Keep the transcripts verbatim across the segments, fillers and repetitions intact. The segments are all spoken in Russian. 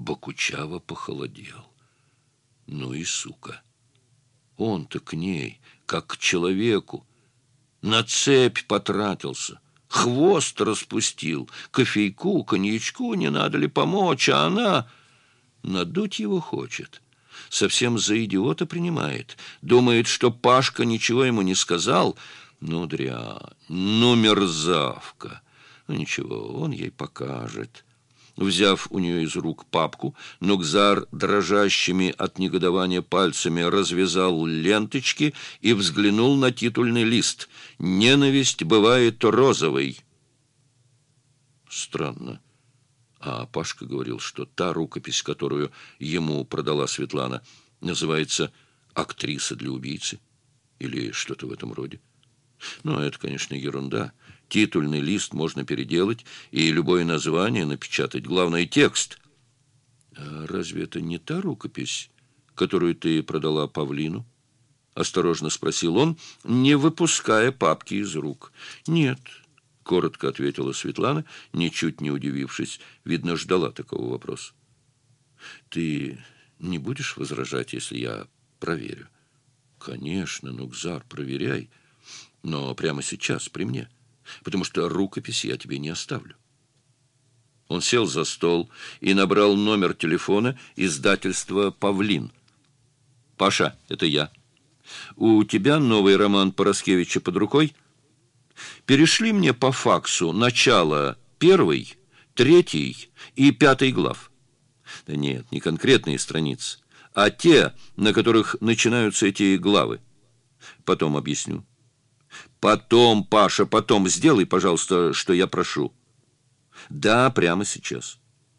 Бокучава похолодел. Ну и сука! Он-то к ней, как к человеку, на цепь потратился, хвост распустил, кофейку, коньячку не надо ли помочь, а она надуть его хочет. Совсем за идиота принимает. Думает, что Пашка ничего ему не сказал. Ну, дрянь, ну, мерзавка. Ну, ничего, он ей покажет. Взяв у нее из рук папку, Нугзар дрожащими от негодования пальцами развязал ленточки и взглянул на титульный лист. «Ненависть бывает розовой». Странно. А Пашка говорил, что та рукопись, которую ему продала Светлана, называется «Актриса для убийцы» или что-то в этом роде. Ну, это, конечно, ерунда. Титульный лист можно переделать и любое название напечатать. Главное — текст. А разве это не та рукопись, которую ты продала Павлину? Осторожно спросил он, не выпуская папки из рук. Нет, коротко ответила Светлана, ничуть не удивившись. Видно, ждала такого вопроса. Ты не будешь возражать, если я проверю? Конечно, Нугзар, проверяй. Но прямо сейчас при мне, потому что рукопись я тебе не оставлю. Он сел за стол и набрал номер телефона издательства «Павлин». «Паша, это я. У тебя новый роман Пороскевича под рукой? Перешли мне по факсу начало первой, третьей и пятой глав. Да нет, не конкретные страницы, а те, на которых начинаются эти главы. Потом объясню». Потом, Паша, потом сделай, пожалуйста, что я прошу. Да, прямо сейчас.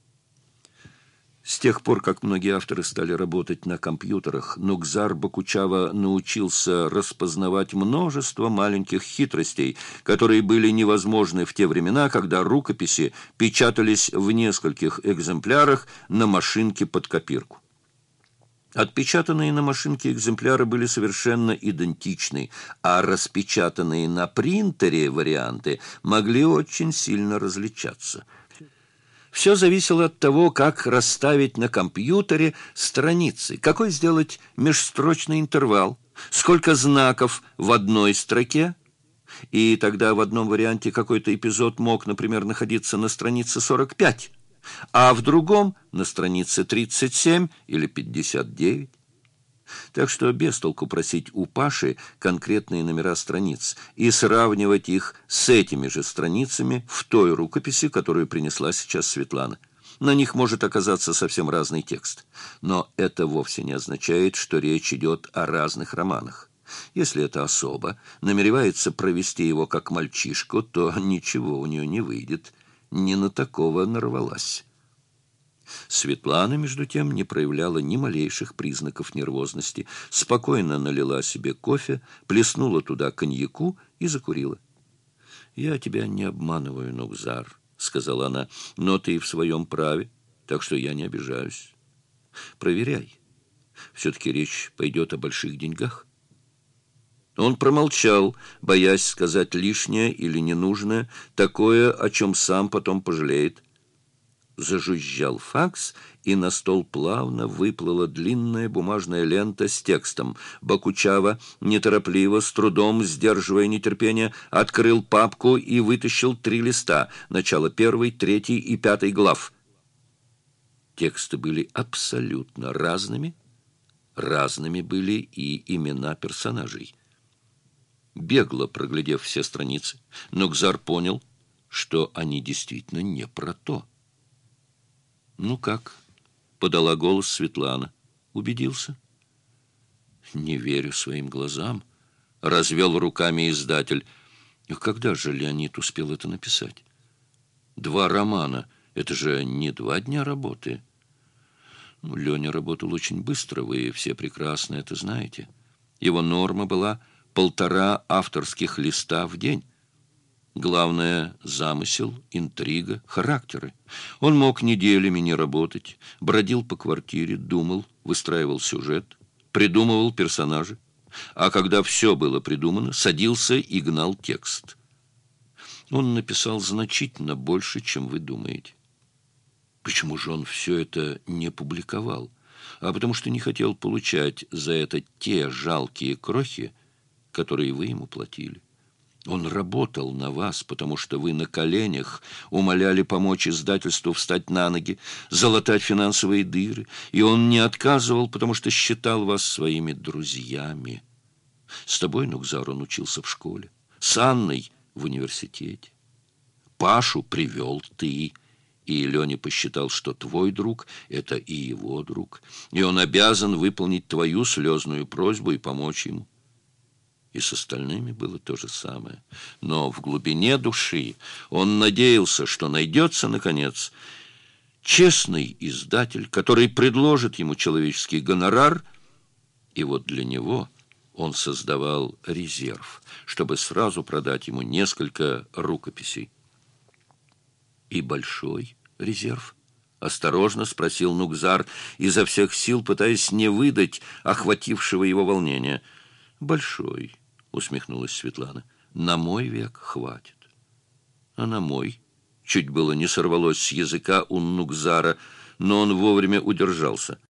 С тех пор, как многие авторы стали работать на компьютерах, Нугзар Бокучава научился распознавать множество маленьких хитростей, которые были невозможны в те времена, когда рукописи печатались в нескольких экземплярах на машинке под копирку. Отпечатанные на машинке экземпляры были совершенно идентичны, а распечатанные на принтере варианты могли очень сильно различаться. Все зависело от того, как расставить на компьютере страницы, какой сделать межстрочный интервал, сколько знаков в одной строке, и тогда в одном варианте какой-то эпизод мог, например, находиться на странице сорок пять, а в другом на странице тридцать семь или пятьдесят девять. Так что без толку просить у Паши конкретные номера страниц и сравнивать их с этими же страницами в той рукописи, которую принесла сейчас Светлана. На них может оказаться совсем разный текст. Но это вовсе не означает, что речь идет о разных романах. Если эта особа намеревается провести его как мальчишку, то ничего у нее не выйдет. Не на такого нарвалась. Светлана, между тем, не проявляла ни малейших признаков нервозности, спокойно налила себе кофе, плеснула туда коньяку и закурила. «Я тебя не обманываю, Нугзар», — сказала она, — «но ты в своем праве, так что я не обижаюсь. Проверяй. Все-таки речь пойдет о больших деньгах». Он промолчал, боясь сказать лишнее или ненужное, такое, о чем сам потом пожалеет. Зажужжал факс, и на стол плавно выплыла длинная бумажная лента с текстом. Бокучава, неторопливо, с трудом сдерживая нетерпение, открыл папку и вытащил три листа, начало первой, третьей и пятой глав. Тексты были абсолютно разными. Разными были и имена персонажей. Бегло проглядев все страницы, Нугзар понял, что они действительно не про то. «Ну как?» — подала голос Светлана. «Убедился?» «Не верю своим глазам», — развел руками издатель. «Когда же Леонид успел это написать? Два романа — это же не два дня работы». Ну, Леня работал очень быстро, вы все прекрасно это знаете. Его норма была полтора авторских листа в день. Главное — замысел, интрига, характеры. Он мог неделями не работать, бродил по квартире, думал, выстраивал сюжет, придумывал персонажей. А когда все было придумано, садился и гнал текст. Он написал значительно больше, чем вы думаете. Почему же он все это не публиковал? А потому что не хотел получать за это те жалкие крохи, которые вы ему платили. Он работал на вас, потому что вы на коленях умоляли помочь издательству встать на ноги, залатать финансовые дыры, и он не отказывал, потому что считал вас своими друзьями. С тобой, Нукзар, он учился в школе, с Анной в университете. Пашу привел ты, и Леня посчитал, что твой друг — это и его друг, и он обязан выполнить твою слезную просьбу и помочь ему. И с остальными было то же самое. Но в глубине души он надеялся, что найдется, наконец, честный издатель, который предложит ему человеческий гонорар, и вот для него он создавал резерв, чтобы сразу продать ему несколько рукописей. «И большой резерв?» — осторожно спросил Нукзар, изо всех сил пытаясь не выдать охватившего его волнения. «Большой», — усмехнулась Светлана, — «на мой век хватит». «А на мой?» — чуть было не сорвалось с языка у Нукзара, но он вовремя удержался.